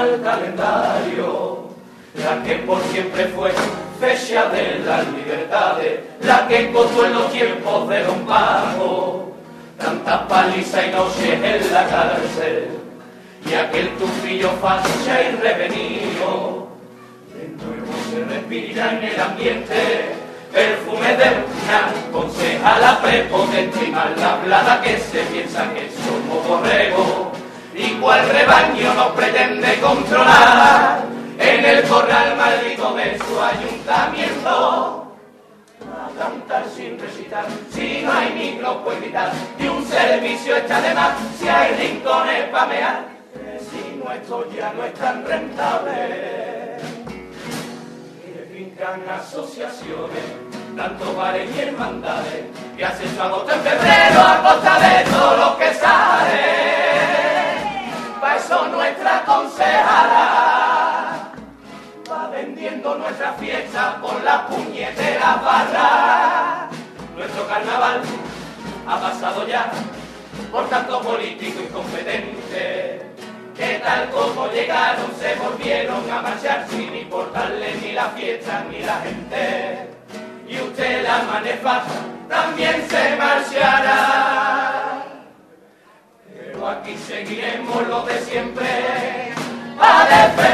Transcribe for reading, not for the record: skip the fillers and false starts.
al calendario, la que por siempre fue fecha de las libertades, la que costó en los tiempos de Don Paco tantas palizas y noches en la cárcel, y aquel tufillo facha y revenido. De nuevo se respira en el ambiente perfume de una concejala prepotente y mal hablada que se piensa que somos borregos, y cual rebaño nos pretende controlar en el corral maldito de su ayuntamiento. A cantar sin recitar, si no hay micro puede gritar, y un servicio está de más si hay rincones para mear, si nuestro ya no es tan rentable. Y fincan asociaciones, tanto bares y hermandades, que hacen su agosto en febrero a costa de todos los que sale. Pa' eso nuestra concejala va vendiendo nuestra fiesta por las puñeteras barras. Nuestro carnaval ha pasado ya por tanto político incompetente, que tal como llegaron se volvieron a marchar sin importarle ni la fiesta ni la gente. Y usted la manefa también se marchará, pero aquí seguiremos lo de siempre a defender